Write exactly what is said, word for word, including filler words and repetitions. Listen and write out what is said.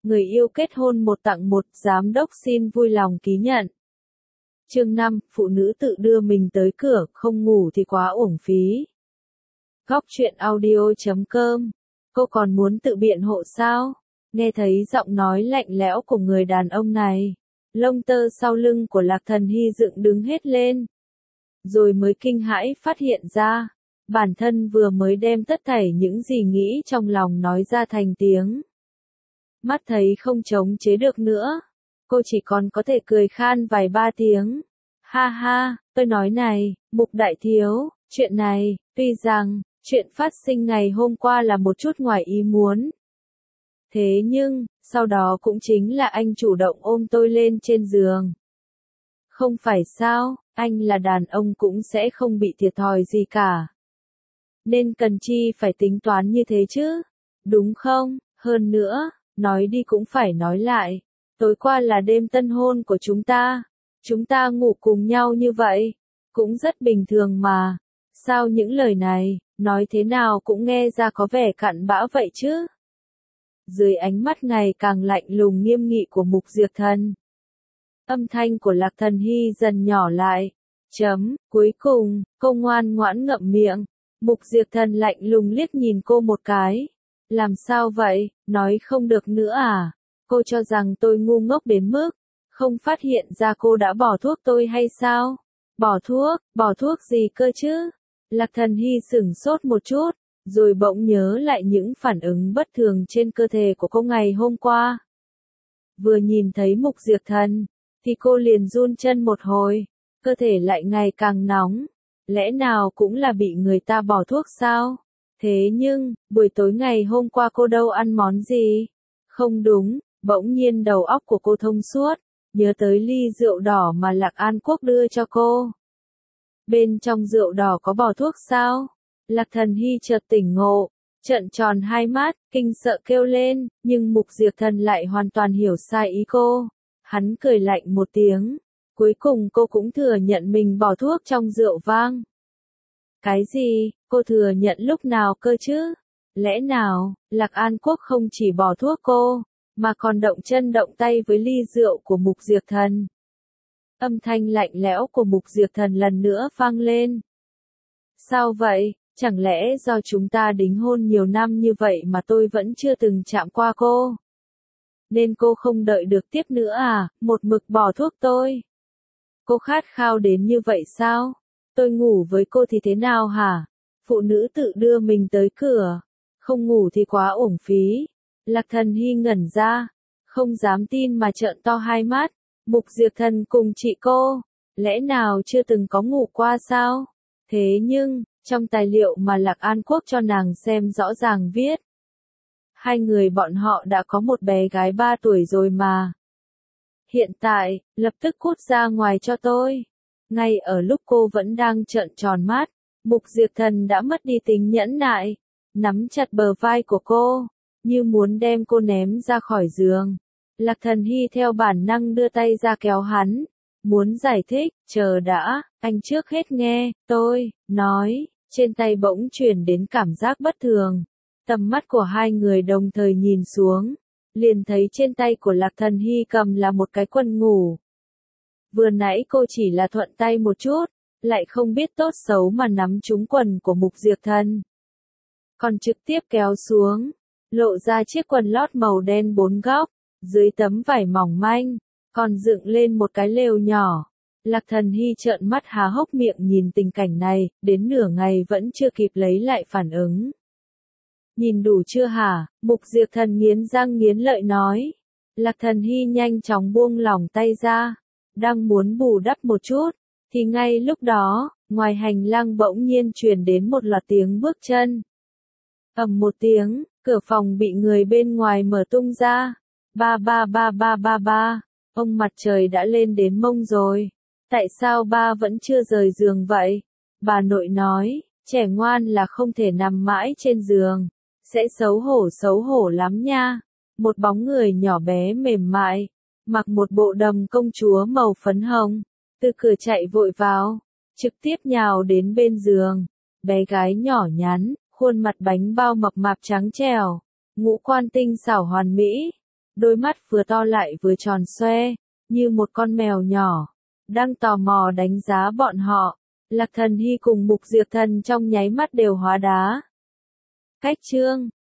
Người yêu kết hôn một tặng một, giám đốc xin vui lòng ký nhận. Chương năm, phụ nữ tự đưa mình tới cửa, không ngủ thì quá uổng phí. Góc truyện audio chấm com. Cô còn muốn tự biện hộ sao? Nghe thấy giọng nói lạnh lẽo của người đàn ông này, lông tơ sau lưng của Lạc Thần Hy dựng đứng hết lên. Rồi mới kinh hãi phát hiện ra, bản thân vừa mới đem tất thảy những gì nghĩ trong lòng nói ra thành tiếng. Mắt thấy không chống chế được nữa, cô chỉ còn có thể cười khan vài ba tiếng. Ha ha, tôi nói này, Mục đại thiếu, chuyện này, tuy rằng, chuyện phát sinh ngày hôm qua là một chút ngoài ý muốn. Thế nhưng, sau đó cũng chính là anh chủ động ôm tôi lên trên giường. Không phải sao, anh là đàn ông cũng sẽ không bị thiệt thòi gì cả. Nên cần chi phải tính toán như thế chứ, đúng không? Hơn nữa, nói đi cũng phải nói lại, tối qua là đêm tân hôn của chúng ta. Chúng ta ngủ cùng nhau như vậy, cũng rất bình thường mà. Sao những lời này, nói thế nào cũng nghe ra có vẻ cặn bã vậy chứ? Dưới ánh mắt ngày càng lạnh lùng nghiêm nghị của Mục Diệp Thần, âm thanh của Lạc Thần Hy dần nhỏ lại. Chấm, cuối cùng, cô ngoan ngoãn ngậm miệng. Mục Diệp Thần lạnh lùng liếc nhìn cô một cái. Làm sao vậy, nói không được nữa à? Cô cho rằng tôi ngu ngốc đến mức không phát hiện ra cô đã bỏ thuốc tôi hay sao? Bỏ thuốc, bỏ thuốc gì cơ chứ? Lạc Thần Hy sửng sốt một chút, rồi bỗng nhớ lại những phản ứng bất thường trên cơ thể của cô ngày hôm qua. Vừa nhìn thấy Mục Diệp Thần, thì cô liền run chân một hồi, cơ thể lại ngày càng nóng. Lẽ nào cũng là bị người ta bỏ thuốc sao? Thế nhưng, buổi tối ngày hôm qua cô đâu ăn món gì? Không đúng, bỗng nhiên đầu óc của cô thông suốt, nhớ tới ly rượu đỏ mà Lạc An Quốc đưa cho cô. Bên trong rượu đỏ có bỏ thuốc sao? Lạc Thần Hy chợt tỉnh ngộ, trợn tròn hai mắt, kinh sợ kêu lên, nhưng Mục Diệp Thần lại hoàn toàn hiểu sai ý cô. Hắn cười lạnh một tiếng, cuối cùng cô cũng thừa nhận mình bỏ thuốc trong rượu vang. Cái gì, cô thừa nhận lúc nào cơ chứ? Lẽ nào, Lạc An Quốc không chỉ bỏ thuốc cô, mà còn động chân động tay với ly rượu của Mục Diệp Thần? Âm thanh lạnh lẽo của Mục Diệp Thần lần nữa vang lên. Sao vậy, chẳng lẽ do chúng ta đính hôn nhiều năm như vậy mà tôi vẫn chưa từng chạm qua cô? Nên cô không đợi được tiếp nữa à, một mực bỏ thuốc tôi? Cô khát khao đến như vậy sao? Tôi ngủ với cô thì thế nào hả? Phụ nữ tự đưa mình tới cửa, không ngủ thì quá uổng phí. Lạc Thần Hy ngẩn ra, không dám tin mà trợn to hai mắt. Mục Diệp Thần cùng chị cô, lẽ nào chưa từng có ngủ qua sao? Thế nhưng, trong tài liệu mà Lạc An Quốc cho nàng xem rõ ràng viết, hai người bọn họ đã có một bé gái ba tuổi rồi mà. Hiện tại, lập tức cút ra ngoài cho tôi. Ngay ở lúc cô vẫn đang trợn tròn mắt, Mục Diệp Thần đã mất đi tính nhẫn nại, nắm chặt bờ vai của cô, như muốn đem cô ném ra khỏi giường. Lạc Thần Hy theo bản năng đưa tay ra kéo hắn, muốn giải thích, chờ đã, anh trước hết nghe, tôi, nói, trên tay bỗng truyền đến cảm giác bất thường. Tầm mắt của hai người đồng thời nhìn xuống, liền thấy trên tay của Lạc Thần Hy cầm là một cái quần ngủ. Vừa nãy cô chỉ là thuận tay một chút, lại không biết tốt xấu mà nắm trúng quần của Mục Diệp Thần. Còn trực tiếp kéo xuống, lộ ra chiếc quần lót màu đen bốn góc, dưới tấm vải mỏng manh, còn dựng lên một cái lều nhỏ. Lạc Thần Hy trợn mắt há hốc miệng nhìn tình cảnh này, đến nửa ngày vẫn chưa kịp lấy lại phản ứng. Nhìn đủ chưa hả? Mục Diệp Thần nghiến răng nghiến lợi nói. Lạc Thần Hy nhanh chóng buông lỏng tay ra, đang muốn bù đắp một chút, thì ngay lúc đó, ngoài hành lang bỗng nhiên truyền đến một loạt tiếng bước chân. Ầm một tiếng, cửa phòng bị người bên ngoài mở tung ra. Ba ba ba ba ba ba, ông mặt trời đã lên đến mông rồi. Tại sao ba vẫn chưa rời giường vậy? Bà nội nói, trẻ ngoan là không thể nằm mãi trên giường, sẽ xấu hổ xấu hổ lắm nha. Một bóng người nhỏ bé mềm mại, mặc một bộ đầm công chúa màu phấn hồng, từ cửa chạy vội vào, trực tiếp nhào đến bên giường. Bé gái nhỏ nhắn, khuôn mặt bánh bao mập mạp trắng trẻo, ngũ quan tinh xảo hoàn mỹ, đôi mắt vừa to lại vừa tròn xoe, như một con mèo nhỏ, đang tò mò đánh giá bọn họ. Lạc Thần Hy cùng Mục Diệp Thần trong nháy mắt đều hóa đá. Cách chương